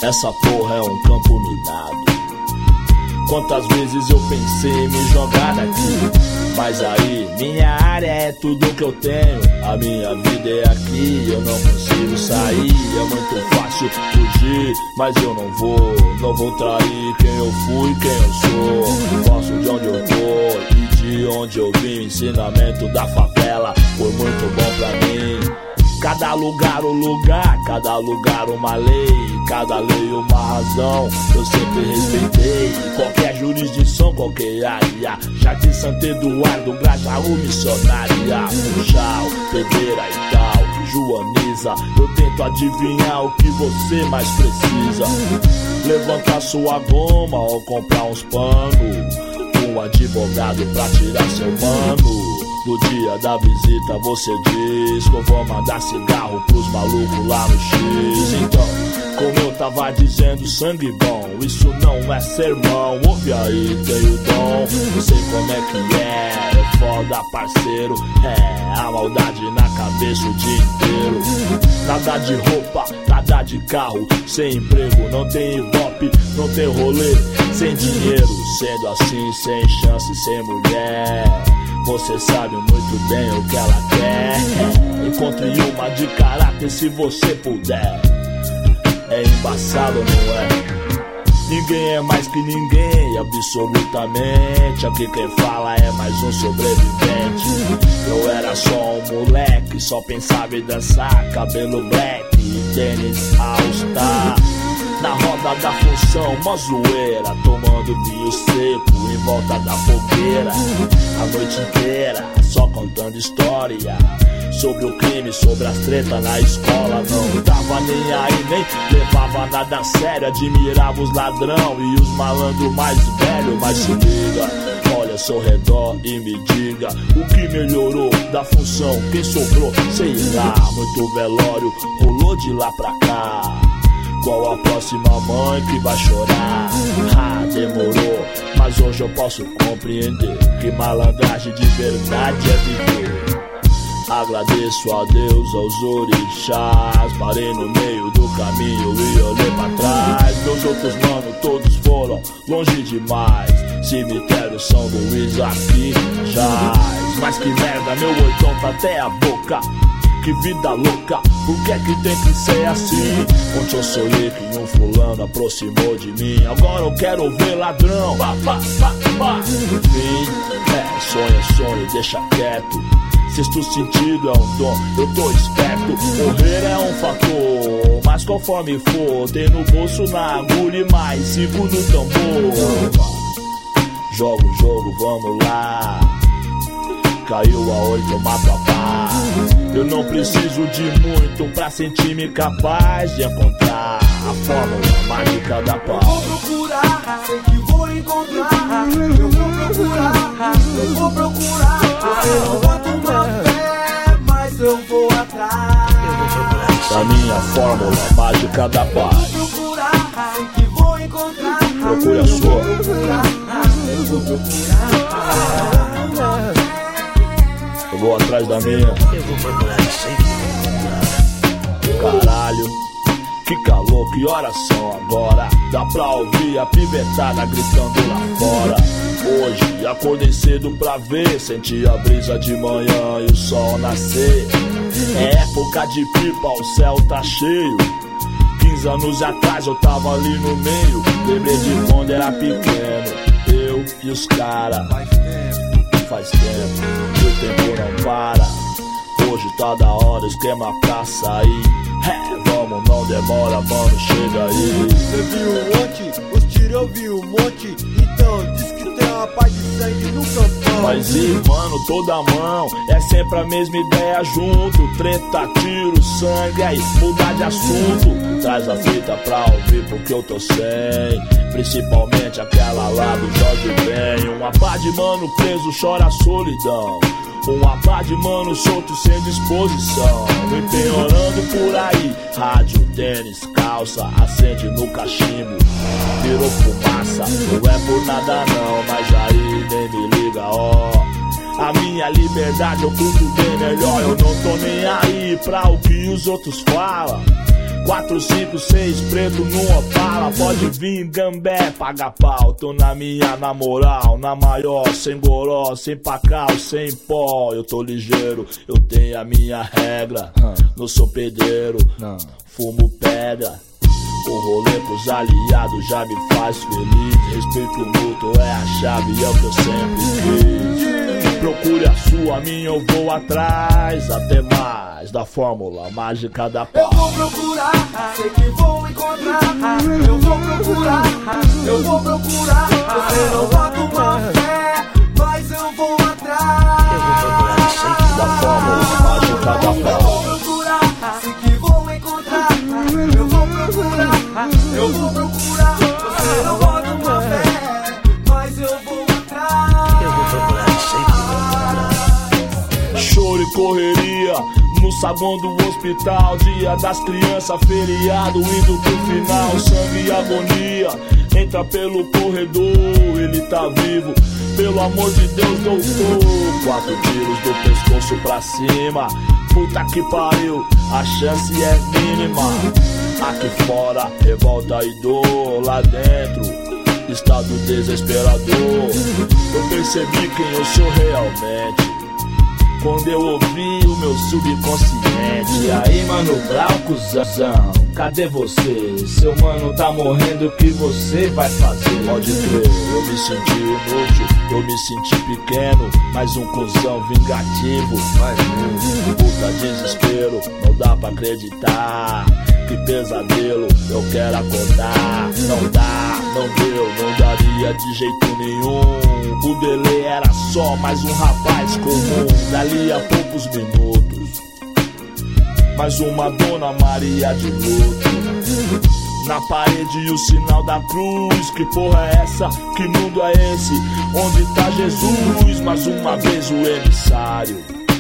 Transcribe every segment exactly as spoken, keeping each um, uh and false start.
Essa porra é um campo minado. Quantas vezes eu pensei em me jogar daqui, mas aí, minha área é tudo que eu tenho. A minha vida é aqui, eu não consigo sair. É muito fácil fugir, mas eu não vou. Não vou trair quem eu fui, quem eu sou. Gosto de onde eu tô e de onde eu vim. O ensinamento da favela foi muito bom pra mim. Cada lugar um lugar, cada lugar uma lei, cada lei uma razão, eu sempre respeitei. Qualquer jurisdição, qualquer área, Jardim Santo Eduardo, Grajaú, Missionária, Funchal, Pedreira e tal, Joaniza. Eu tento adivinhar o que você mais precisa. Levantar sua goma ou comprar uns panos, um advogado pra tirar seu mano. No dia da visita você diz que eu vou mandar cigarro pros malucos lá no X. Então, como eu tava dizendo, sangue bom, isso não é sermão. Ouve aí, tem o dom, não sei como é que é, é foda parceiro. É, a maldade na cabeça o dia inteiro. Nada de roupa, nada de carro, sem emprego, não tem ibope, não tem rolê, sem dinheiro, sendo assim, sem chance, sem mulher. Você sabe muito bem o que ela quer. Encontre uma de caráter se você puder. É embaçado, não é? Ninguém é mais que ninguém, absolutamente. Aqui quem fala é mais um sobrevivente. Eu era só um moleque, só pensava em dançar, cabelo black e tênis all-star. Na roda da função, mó zoeira, tomando vinho seco em volta da fogueira. A noite inteira, só contando história sobre o crime, sobre as tretas na escola. Não tava nem aí, nem levava nada a sério. Admirava os ladrão e os malandros mais velhos. Mas se liga, olha ao seu redor e me diga o que melhorou da função, quem sobrou, sei lá. Muito velório rolou de lá pra cá. Qual a próxima mãe que vai chorar? Ah, demorou, mas hoje eu posso compreender que malandragem de verdade é viver. Agradeço a Deus, aos orixás. Parei no meio do caminho e olhei pra trás. Meus outros manos todos foram longe demais. Cemitério São Luís aqui jaz. Mas que merda, meu oitão tá até a boca. Que vida louca, por que é que tem que ser assim? Ontem eu sonhei que um fulano aproximou de mim. Agora eu quero ver ladrão, pá, pá, pá, pá. Enfim, é, sonho é sonho, deixa quieto. Sexto sentido é um dom, eu tô esperto. Morrer é um fator, mas conforme for, tem no bolso, na agulha e mais cinco no tambor. Joga o jogo, vamos lá. Caiu a oito, eu mato a paz. Eu não preciso de muito pra sentir-me capaz de encontrar a fórmula mágica da paz. Eu vou procurar, sei que vou encontrar. Eu vou procurar, eu vou procurar. Eu não boto uma fé, mas eu vou atrás. Eu vou procurar da minha fórmula mágica da paz. Eu vou procurar, sei que vou encontrar. Procure a sua. Eu vou procurar, eu vou procurar. Eu vou atrás da minha. Eu vou procurar sempre encontrar. Caralho, que calor, que horas são agora? Dá pra ouvir a pivetada gritando lá fora. Hoje acordei cedo pra ver, senti a brisa de manhã e o sol nascer. É época de pipa, o céu tá cheio. Quinze anos atrás eu tava ali no meio. Lembrei de quando era pequeno, eu e os cara. Faz tempo, e o tempo não para. Hoje tá da hora, esquema pra sair. É, vamos, não demora, mano, chega aí. Você viu ontem, os tiros eu vi um monte. Então, diz que tem uma paz de sangue no campão. Mas e, mano, toda mão, é sempre a mesma ideia junto. Treta, tiro, sangue, aí mudar de assunto. Traz a fita pra ouvir porque eu tô sem. Principalmente aquela lá do Jorge Ben. Uma pá de mano preso chora a solidão. Uma pá de mano solto sem disposição. Empenhorando por aí. Rádio, tênis, calça, acende no cachimbo. Virou fumaça, não é por nada não. Mas aí nem me liga, ó. A minha liberdade eu curto bem melhor. Eu não tô nem aí pra o que os outros falam. Quatro, cinco, seis, preto no Opala. Pode vir, gambé, paga pau. Tô na minha, na moral, na maior. Sem goró, sem pacal, sem pó. Eu tô ligeiro, eu tenho a minha regra. Não sou pedreiro, fumo pedra. O rolê pros aliados já me faz feliz. Respeito mútuo é a chave, é o que eu sempre quis. Procure a sua, a minha eu vou atrás. Até mais da fórmula mágica da paz. Eu vou procurar, sei que vou encontrar. Eu vou procurar, eu vou procurar. Você não bota uma fé, mas eu vou atrás. Eu vou procurar, sei que Da fórmula mágica da Eu paz. vou procurar, sei que vou encontrar. Eu vou procurar, eu vou procurar. Você não bota uma fé, mas eu vou atrás. eu vou procurar, sei que vou encontrar. Choro e correria no saguão do hospital. Dia das crianças, feriado, indo pro final. Sangue e agonia, entra pelo corredor. Ele tá vivo, pelo amor de Deus, doutor. Quatro tiros do pescoço pra cima. Puta que pariu, a chance é mínima. Aqui fora, revolta e dor. Lá dentro, estado desesperador. Eu percebi quem eu sou realmente quando eu ouvi o meu subconsciente. E aí, mano, Brau, cuzão, cadê você? Seu mano tá morrendo, o que você vai fazer? Pode crer, eu me senti inútil, eu me senti pequeno, mas um cuzão vingativo. Mas um puta desespero, não dá pra acreditar. Que pesadelo, eu quero acordar. Não dá, não deu, não daria de jeito nenhum. O delay era só mais um rapaz comum. Dali a poucos minutos, mais uma Dona Maria de luto. Na parede o sinal da cruz. Que porra é essa? Que mundo é esse? Onde tá Jesus? Mais uma vez o emissário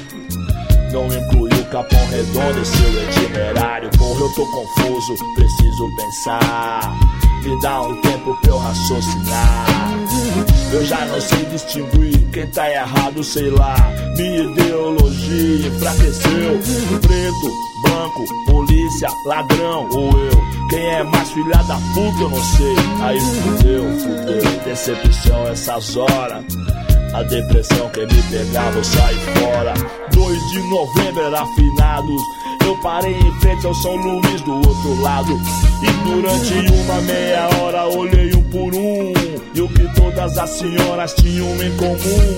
não inclui o Capão Redondo em seu itinerário. Porra, eu tô confuso, preciso pensar. Me dá um tempo pra eu raciocinar. Eu já não sei distinguir quem tá errado, sei lá. Minha ideologia enfraqueceu. Preto, branco, polícia, ladrão ou eu. Quem é mais filha da puta eu não sei. Aí fudeu, fudeu, decepção essas horas. A depressão que me pegava, eu saí fora. dois de novembro era finados. Eu parei em frente ao São Luís do outro lado. E durante uma meia hora olhei um por um. E o que todas as senhoras tinham em comum: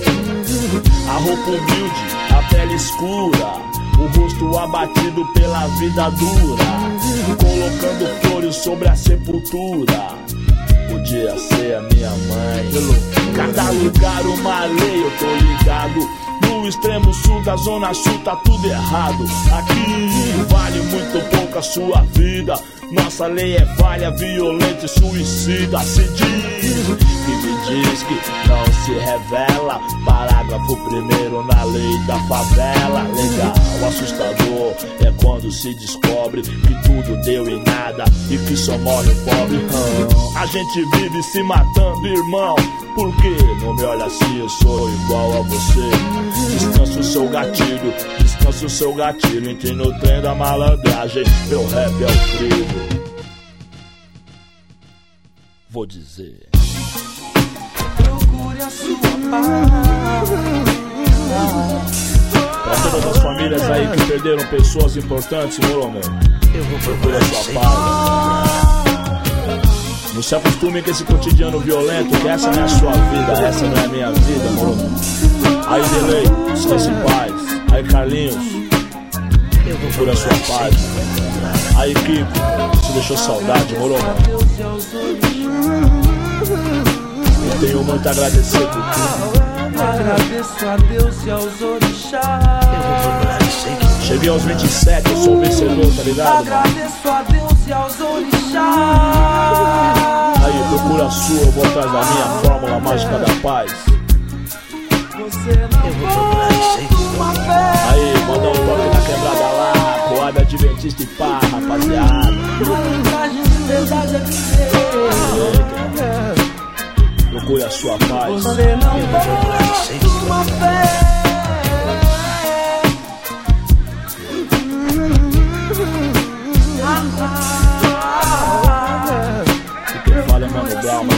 a roupa humilde, a pele escura, o rosto abatido pela vida dura, colocando flores sobre a sepultura. Podia ser a minha mãe. Cada lugar uma lei, eu tô ligado. No extremo sul da zona sul tá tudo errado. Aqui vale muito pouco a sua vida. Nossa lei é falha, violenta e suicida. Se diz que me diz que não se revela. Parágrafo primeiro na lei da favela. Legal, assustador é quando se descobre que tudo deu em nada e que só morre o pobre. hum. A gente vive se matando, irmão. Por que não me olha assim? Eu sou igual a você. Descansa o seu gatilho, descansa o seu gatilho. Entre no trem da malandragem, meu rap é o frio. Vou dizer: Procure a sua paz. pra todas as famílias aí que perderam pessoas importantes, moro, meu? Eu vou Procure procurar, a sua sei que paz. Não se acostume com esse cotidiano violento, que essa não é a sua vida, essa não é a minha vida, moro. Aí, Delay, descanse em paz. Aí, Carlinhos, eu vou procure a sua procurar, paz. sei que vou encontrar. Aí, Kiko, você deixou saudade, moro, mano? Eu tenho muito a agradecer por tudo. Agradeço a Deus e aos orixás. Eu vou procurar, sei que vou Cheguei aos vinte e sete, eu sou o vencedor, tá ligado? Agradeço a Deus e aos orixás. Aí, procura a sua, eu vou atrás da minha fórmula mágica da paz. Você não Eu vou procurar, sei que vou uma fé. Aí, manda um toque na quebrada lá, Coab Adventista e pá, rapaziada. Mensagem de verdade é dizer. Procure a sua paz. Você não bota uma fé. Ah, ah.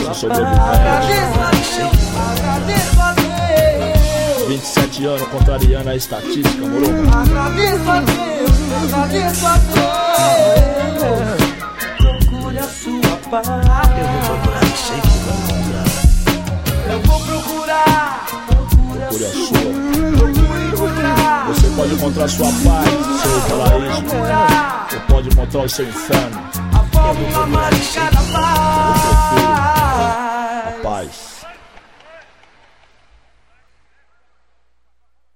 Sou sobrevivente. vinte e sete anos contrariando a estatística, moro? Agradeço a Deus, agradeço a Deus. Procure a sua paz. Eu vou procurar, sei que vou encontrar. Eu vou procurar. Procure a Procure a sua. sua. Procure encontrar. Você pode encontrar sua paz, seu paraíso. Você pode encontrar o seu inferno. A fórmula mágica da paz.